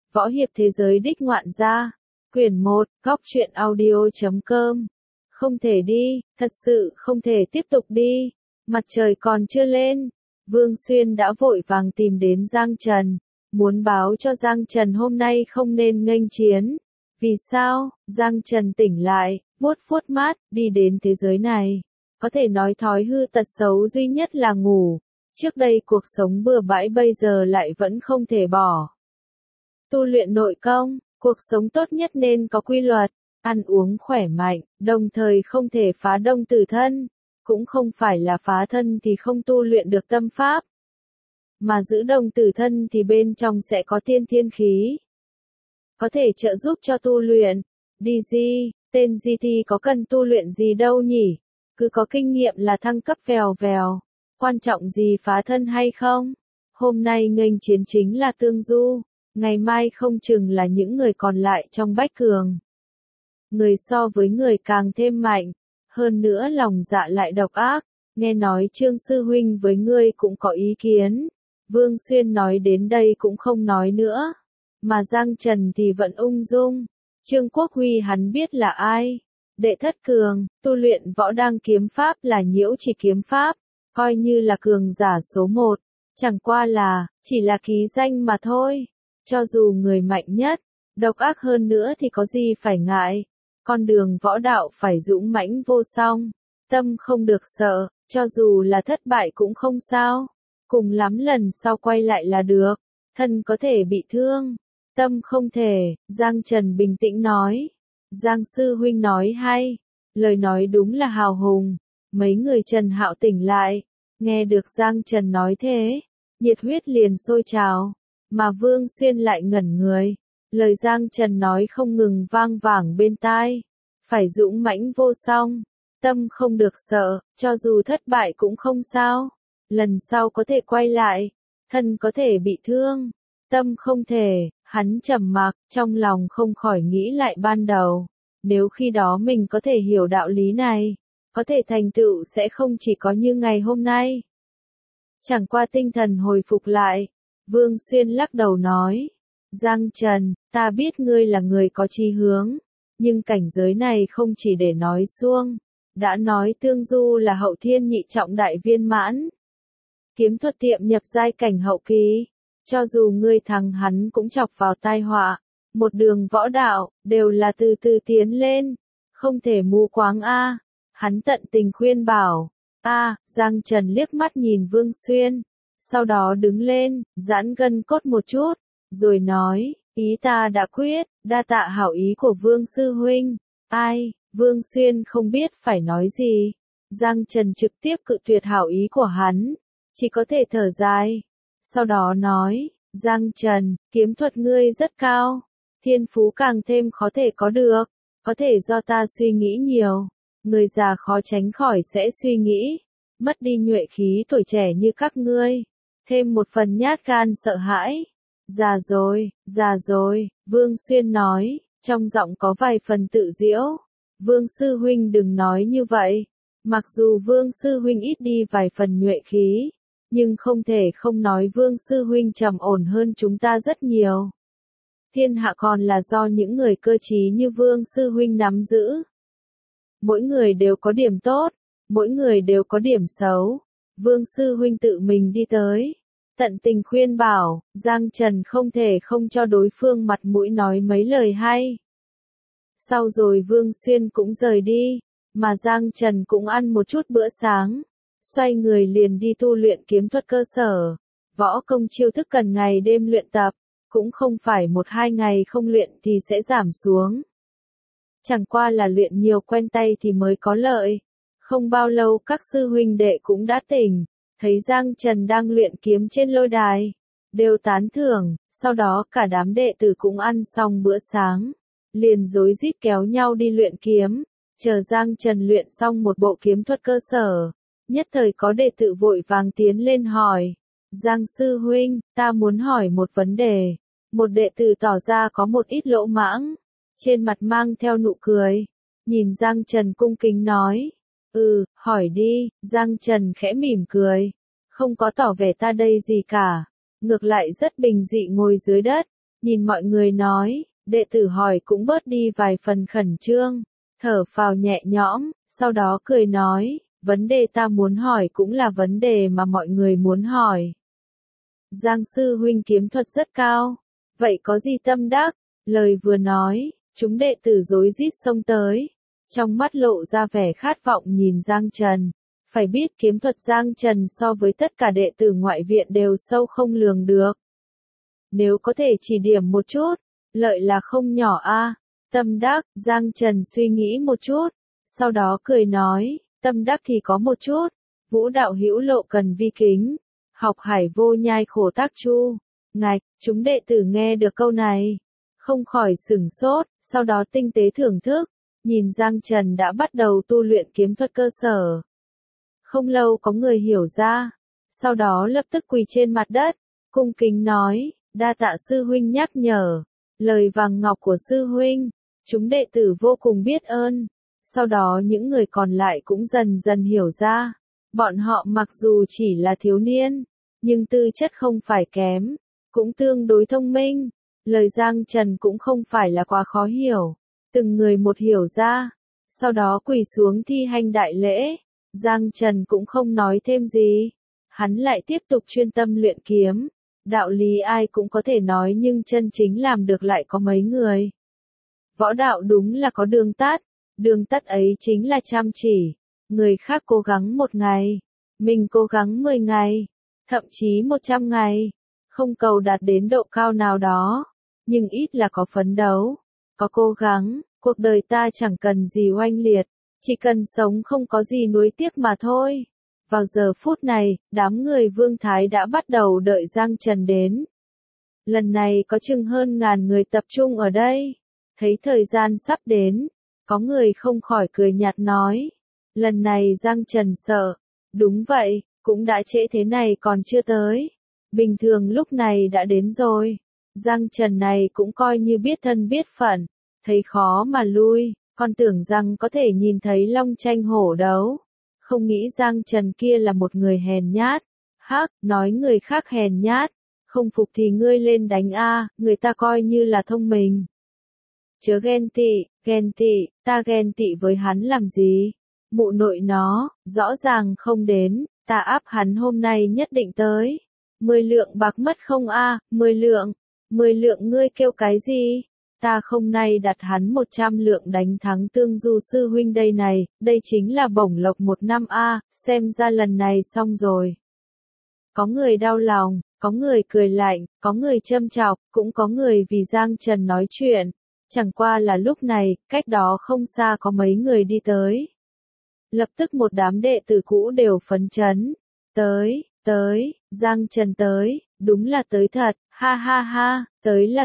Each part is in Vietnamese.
Võ hiệp thế giới đích ngoạn gia. Quyển 1, Góc truyện audio.com. Không thể đi, thật sự không thể tiếp tục đi. Mặt trời còn chưa lên. Vương Xuyên đã vội vàng tìm đến Giang Trần. Muốn báo cho Giang Trần hôm nay không nên nghênh chiến. Vì sao? Giang Trần tỉnh lại, vuốt vuốt mắt, đi đến thế giới này. Có thể nói thói hư tật xấu duy nhất là ngủ. Trước đây cuộc sống bừa bãi bây giờ lại vẫn không thể bỏ. Tu luyện nội công, cuộc sống tốt nhất nên có quy luật, ăn uống khỏe mạnh, đồng thời không thể phá đông tử thân, cũng không phải là phá thân thì không tu luyện được tâm pháp, mà giữ đông tử thân thì bên trong sẽ có tiên thiên khí, có thể trợ giúp cho tu luyện. DG, tên GT có cần tu luyện gì đâu nhỉ, cứ có kinh nghiệm là thăng cấp vèo vèo, quan trọng gì phá thân hay không. Hôm nay nghênh chiến chính là Tương Du. Ngày mai không chừng là những người còn lại trong Bách Cường. Người so với người càng thêm mạnh, hơn nữa lòng dạ lại độc ác, nghe nói Trương Sư Huynh với ngươi cũng có ý kiến. Vương Xuyên nói đến đây cũng không nói nữa, mà Giang Trần thì vẫn ung dung. Trương Quốc Huy hắn biết là ai? Đệ thất cường, tu luyện võ đăng kiếm pháp là Nhiễu Chỉ kiếm pháp, coi như là cường giả số 1, chẳng qua là, chỉ là ký danh mà thôi. Cho dù người mạnh nhất, độc ác hơn nữa thì có gì phải ngại. Con đường võ đạo phải dũng mãnh vô song, tâm không được sợ, cho dù là thất bại cũng không sao. Cùng lắm lần sau quay lại là được, thân có thể bị thương, tâm không thể, Giang Trần bình tĩnh nói. Giang Sư Huynh nói hay, lời nói đúng là hào hùng. Mấy người Trần Hạo tỉnh lại, nghe được Giang Trần nói thế, nhiệt huyết liền sôi trào. Mà Vương Xuyên lại ngẩn người, lời Giang Trần nói không ngừng vang vẳng bên tai, phải dũng mãnh vô song, tâm không được sợ, cho dù thất bại cũng không sao, lần sau có thể quay lại, thân có thể bị thương, tâm không thể. Hắn trầm mặc, trong lòng không khỏi nghĩ lại ban đầu, nếu khi đó mình có thể hiểu đạo lý này, có thể thành tựu sẽ không chỉ có như ngày hôm nay. Chẳng qua tinh thần hồi phục lại, Vương Xuyên lắc đầu nói, Giang Trần, ta biết ngươi là người có chí hướng, nhưng cảnh giới này không chỉ để nói suông, đã nói Tương Du là hậu thiên nhị trọng đại viên mãn. Kiếm thuật tiệm nhập giai cảnh hậu kỳ, cho dù ngươi thắng hắn cũng chọc vào tai họa, một đường võ đạo, đều là từ từ tiến lên, không thể mù quáng a. Hắn tận tình khuyên bảo, Giang Trần liếc mắt nhìn Vương Xuyên. Sau đó đứng lên, giãn gân cốt một chút, rồi nói, ý ta đã quyết, đa tạ hảo ý của Vương Sư Huynh. Vương Xuyên không biết phải nói gì. Giang Trần trực tiếp cự tuyệt hảo ý của hắn, chỉ có thể thở dài. Sau đó nói, Giang Trần, kiếm thuật ngươi rất cao, thiên phú càng thêm khó thể có được, có thể do ta suy nghĩ nhiều, người già khó tránh khỏi sẽ suy nghĩ, mất đi nhuệ khí tuổi trẻ như các ngươi. Thêm một phần nhát gan sợ hãi. Già rồi, Vương Xuyên nói, trong giọng có vài phần tự giễu. Vương Sư Huynh đừng nói như vậy. Mặc dù Vương Sư Huynh ít đi vài phần nhuệ khí, nhưng không thể không nói Vương Sư Huynh trầm ổn hơn chúng ta rất nhiều. Thiên hạ còn là do những người cơ trí như Vương Sư Huynh nắm giữ. Mỗi người đều có điểm tốt, mỗi người đều có điểm xấu. Vương Sư Huynh tự mình đi tới, tận tình khuyên bảo, Giang Trần không thể không cho đối phương mặt mũi nói mấy lời hay. Sau rồi Vương Xuyên cũng rời đi, mà Giang Trần cũng ăn một chút bữa sáng, xoay người liền đi tu luyện kiếm thuật cơ sở. Võ công chiêu thức cần ngày đêm luyện tập, cũng không phải 1-2 ngày không luyện thì sẽ giảm xuống. Chẳng qua là luyện nhiều quen tay thì mới có lợi. Không bao lâu các sư huynh đệ cũng đã tỉnh, thấy Giang Trần đang luyện kiếm trên lôi đài, đều tán thưởng. Sau đó cả đám đệ tử cũng ăn xong bữa sáng, liền rối rít kéo nhau đi luyện kiếm. Chờ Giang Trần luyện xong một bộ kiếm thuật cơ sở, nhất thời có đệ tử vội vàng tiến lên hỏi, Giang Sư Huynh, ta muốn hỏi một vấn đề. Một đệ tử tỏ ra có một ít lỗ mãng, trên mặt mang theo nụ cười, nhìn Giang Trần cung kính nói, hỏi đi. Giang Trần khẽ mỉm cười, không có tỏ vẻ ta đây gì cả, ngược lại rất bình dị ngồi dưới đất, nhìn mọi người nói, đệ tử hỏi cũng bớt đi vài phần khẩn trương, thở phào nhẹ nhõm, sau đó cười nói, vấn đề ta muốn hỏi cũng là vấn đề mà mọi người muốn hỏi. Giang sư huynh kiếm thuật rất cao, vậy có gì tâm đắc? Lời vừa nói, chúng đệ tử rối rít xông tới, trong mắt lộ ra vẻ khát vọng nhìn Giang Trần. Phải biết kiếm thuật Giang Trần so với tất cả đệ tử ngoại viện đều sâu không lường được. Nếu có thể chỉ điểm một chút, lợi là không nhỏ a. Tâm đắc, Giang Trần suy nghĩ một chút, sau đó cười nói, tâm đắc thì có một chút, vũ đạo hữu lộ cần vi kính, học hải vô nhai khổ tác chu. Ngạch, chúng đệ tử nghe được câu này, không khỏi sửng sốt, sau đó tinh tế thưởng thức, nhìn Giang Trần đã bắt đầu tu luyện kiếm thuật cơ sở. Không lâu có người hiểu ra, sau đó lập tức quỳ trên mặt đất, cung kính nói, đa tạ sư huynh nhắc nhở, lời vàng ngọc của sư huynh, chúng đệ tử vô cùng biết ơn. Sau đó những người còn lại cũng dần dần hiểu ra, bọn họ mặc dù chỉ là thiếu niên, nhưng tư chất không phải kém, cũng tương đối thông minh, lời Giang Trần cũng không phải là quá khó hiểu, từng người một hiểu ra, sau đó quỳ xuống thi hành đại lễ. Giang Trần cũng không nói thêm gì, hắn lại tiếp tục chuyên tâm luyện kiếm, đạo lý ai cũng có thể nói nhưng chân chính làm được lại có mấy người. Võ đạo đúng là có đường tắt ấy chính là chăm chỉ, người khác cố gắng 1 ngày, mình cố gắng 10 ngày, thậm chí 100 ngày, không cầu đạt đến độ cao nào đó, nhưng ít là có phấn đấu, có cố gắng, cuộc đời ta chẳng cần gì oanh liệt. Chỉ cần sống không có gì nuối tiếc mà thôi. Vào giờ phút này, đám người Vương Thái đã bắt đầu đợi Giang Trần đến. Lần này có chừng hơn 1000 người tập trung ở đây. Thấy thời gian sắp đến, có người không khỏi cười nhạt nói. Lần này Giang Trần sợ. Đúng vậy, cũng đã trễ thế này còn chưa tới. Bình thường lúc này đã đến rồi. Giang Trần này cũng coi như biết thân biết phận. Thấy khó mà lui. Con tưởng rằng có thể nhìn thấy long tranh hổ đấu. Không nghĩ Giang Trần kia là một người hèn nhát. Hắc, nói người khác hèn nhát. Không phục thì ngươi lên đánh a, người ta coi như là thông minh. Chớ ghen tị, ta ghen tị với hắn làm gì? Mụ nội nó, rõ ràng không đến, ta áp hắn hôm nay nhất định tới. 10 lượng bạc mất không a, 10 lượng ngươi kêu cái gì? Ta hôm nay đặt hắn 100 lượng đánh thắng Tương Du sư huynh đây chính là bổng lộc 1 năm a, xem ra lần này xong rồi. Có người đau lòng, có người cười lạnh, có người châm chọc, cũng có người vì Giang Trần nói chuyện. Chẳng qua là lúc này, cách đó không xa có mấy người đi tới. Lập tức một đám đệ tử cũ đều phấn chấn. Tới, Giang Trần tới, đúng là tới thật, ha ha ha, tới là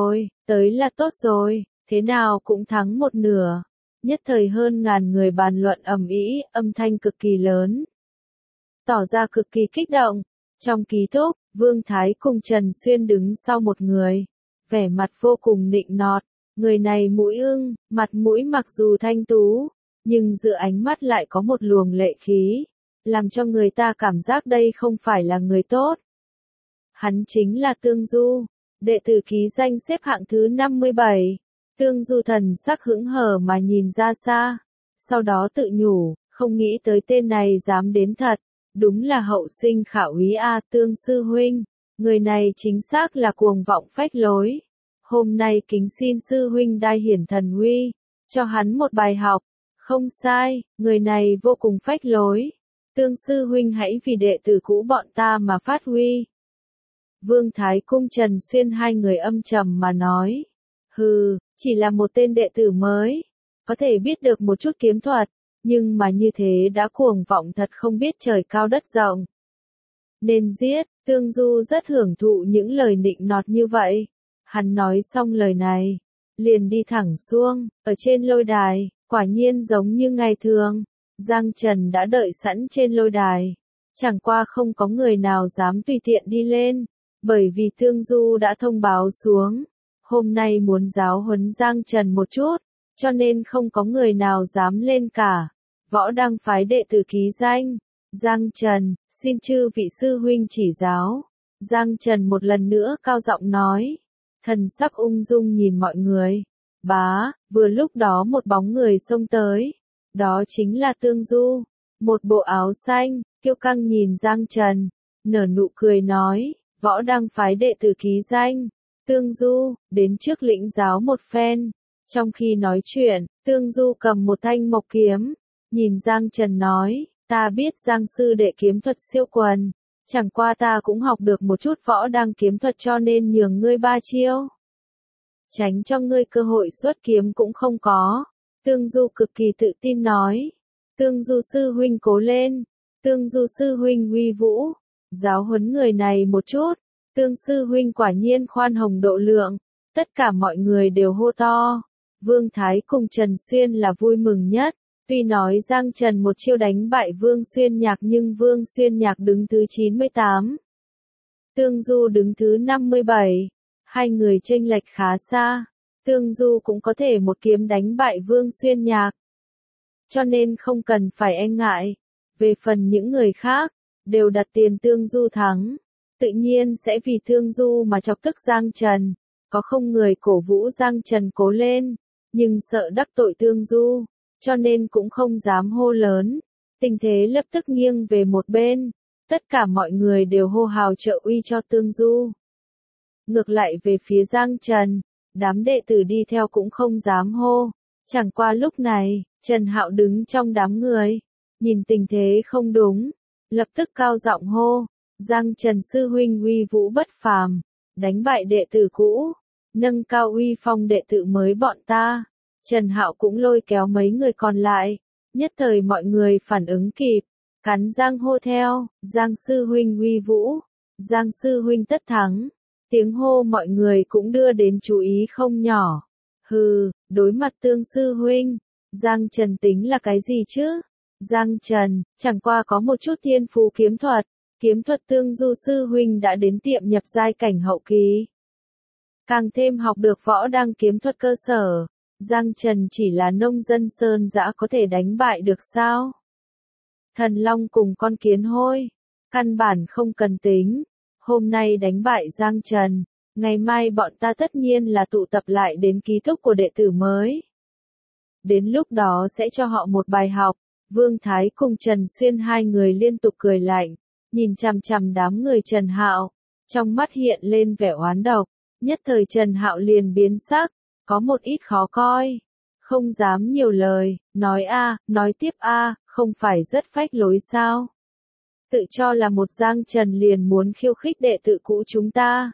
tốt rồi, thế nào cũng thắng 1/2. Nhất thời hơn 1000 người bàn luận ầm ĩ, âm thanh cực kỳ lớn. Tỏ ra cực kỳ kích động. Trong ký túc, Vương Thái cùng Trần Xuyên đứng sau một người. Vẻ mặt vô cùng nịnh nọt. Người này mũi ưng, mặt mũi mặc dù thanh tú, nhưng giữa ánh mắt lại có một luồng lệ khí, làm cho người ta cảm giác đây không phải là người tốt. Hắn chính là Tương Du, đệ tử ký danh xếp hạng thứ 57. Tương Du thần sắc hững hờ mà nhìn ra xa, sau đó tự nhủ, không nghĩ tới tên này dám đến thật, đúng là hậu sinh khả úy a, Tương sư huynh, người này chính xác là cuồng vọng phách lối. Hôm nay kính xin sư huynh đại hiển thần uy, cho hắn một bài học. Không sai, người này vô cùng phách lối. Tương sư huynh hãy vì đệ tử cũ bọn ta mà phát huy. Vương Thái cung Trần Xuyên hai người âm trầm mà nói. Hừ, chỉ là một tên đệ tử mới, có thể biết được một chút kiếm thuật, nhưng mà như thế đã cuồng vọng thật không biết trời cao đất rộng. Nên giết, Tương Du rất hưởng thụ những lời nịnh nọt như vậy. Hắn nói xong lời này, liền đi thẳng xuống, ở trên lôi đài, quả nhiên giống như ngày thường. Giang Trần đã đợi sẵn trên lôi đài, chẳng qua không có người nào dám tùy tiện đi lên, bởi vì Tương Du đã thông báo xuống, hôm nay muốn giáo huấn Giang Trần một chút, cho nên không có người nào dám lên cả. Võ Đăng phái đệ tử ký danh, Giang Trần, xin chư vị sư huynh chỉ giáo. Giang Trần một lần nữa cao giọng nói, thần sắc ung dung nhìn mọi người. Bá, vừa lúc đó một bóng người xông tới. Đó chính là Tương Du. Một bộ áo xanh, kiêu căng nhìn Giang Trần. Nở nụ cười nói, võ đăng phái đệ tử ký danh. Tương Du, đến trước lĩnh giáo một phen. Trong khi nói chuyện, Tương Du cầm một thanh mộc kiếm. Nhìn Giang Trần nói, ta biết Giang sư đệ kiếm thuật siêu quần. Chẳng qua ta cũng học được một chút võ đăng kiếm thuật cho nên nhường ngươi 3 chiêu. Tránh cho ngươi cơ hội xuất kiếm cũng không có. Tương Du cực kỳ tự tin nói. Tương Du sư huynh cố lên. Tương Du sư huynh uy vũ. Giáo huấn người này một chút. Tương sư huynh quả nhiên khoan hồng độ lượng. Tất cả mọi người đều hô to. Vương Thái cùng Trần Xuyên là vui mừng nhất. Tuy nói Giang Trần một chiêu đánh bại Vương Xuyên Nhạc nhưng Vương Xuyên Nhạc đứng thứ 98. Tương Du đứng thứ 57. Hai người chênh lệch khá xa. Tương Du cũng có thể một kiếm đánh bại Vương Xuyên Nhạc. Cho nên không cần phải e ngại. Về phần những người khác, đều đặt tiền Tương Du thắng. Tự nhiên sẽ vì Tương Du mà chọc tức Giang Trần. Có không người cổ vũ Giang Trần cố lên, nhưng sợ đắc tội Tương Du, cho nên cũng không dám hô lớn. Tình thế lập tức nghiêng về một bên. Tất cả mọi người đều hô hào trợ uy cho Tương Du. Ngược lại về phía Giang Trần, đám đệ tử đi theo cũng không dám hô. Chẳng qua lúc này, Trần Hạo đứng trong đám người, nhìn tình thế không đúng, lập tức cao giọng hô, Giang Trần sư huynh uy vũ bất phàm, đánh bại đệ tử cũ, nâng cao uy phong đệ tử mới bọn ta. Trần Hạo cũng lôi kéo mấy người còn lại, nhất thời mọi người phản ứng kịp, cắn răng hô theo, Giang sư huynh uy vũ, Giang sư huynh tất thắng. Tiếng hô mọi người cũng đưa đến chú ý không nhỏ. Hừ, đối mặt Tương sư huynh, Giang Trần tính là cái gì chứ? Giang Trần, chẳng qua có một chút thiên phú kiếm thuật Tương Du sư huynh đã đến tiệm nhập giai cảnh hậu kỳ. Càng thêm học được võ đăng kiếm thuật cơ sở, Giang Trần chỉ là nông dân sơn dã có thể đánh bại được sao? Thần Long cùng con kiến hôi, căn bản không cần tính. Hôm nay đánh bại Giang Trần, ngày mai bọn ta tất nhiên là tụ tập lại đến ký túc của đệ tử mới. Đến lúc đó sẽ cho họ một bài học. Vương Thái cùng Trần Xuyên hai người liên tục cười lạnh, nhìn chằm chằm đám người Trần Hạo, trong mắt hiện lên vẻ oán độc. Nhất thời Trần Hạo liền biến sắc, có một ít khó coi, không dám nhiều lời, nói tiếp không phải rất phách lối sao? Tự cho là một Giang Trần liền muốn khiêu khích đệ tử cũ chúng ta.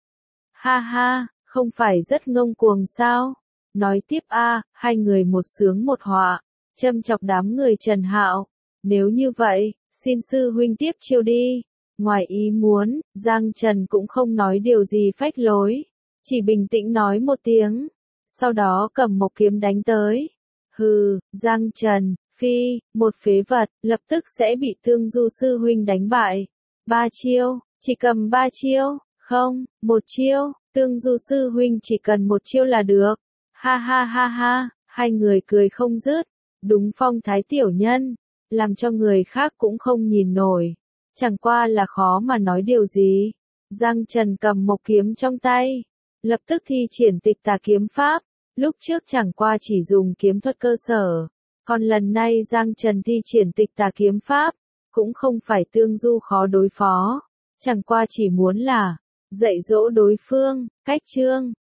Ha ha, không phải rất ngông cuồng sao? Nói tiếp hai người một sướng một họa, châm chọc đám người Trần Hạo. Nếu như vậy, xin sư huynh tiếp chiêu đi. Ngoài ý muốn, Giang Trần cũng không nói điều gì phách lối, chỉ bình tĩnh nói một tiếng, sau đó cầm một kiếm đánh tới. Hừ, Giang Trần, phi, một phế vật, lập tức sẽ bị Tương Du sư huynh đánh bại. 3 chiêu, chỉ cầm 3 chiêu, không, 1 chiêu, Tương Du sư huynh chỉ cần 1 chiêu là được. Ha ha ha ha, hai người cười không dứt, đúng phong thái tiểu nhân, làm cho người khác cũng không nhìn nổi. Chẳng qua là khó mà nói điều gì. Giang Trần cầm một kiếm trong tay, lập tức thi triển tịch tà kiếm pháp. Lúc trước chẳng qua chỉ dùng kiếm thuật cơ sở, còn lần này Giang Trần thi triển tịch tà kiếm pháp, cũng không phải Tương Du khó đối phó, chẳng qua chỉ muốn là dạy dỗ đối phương, cách chương.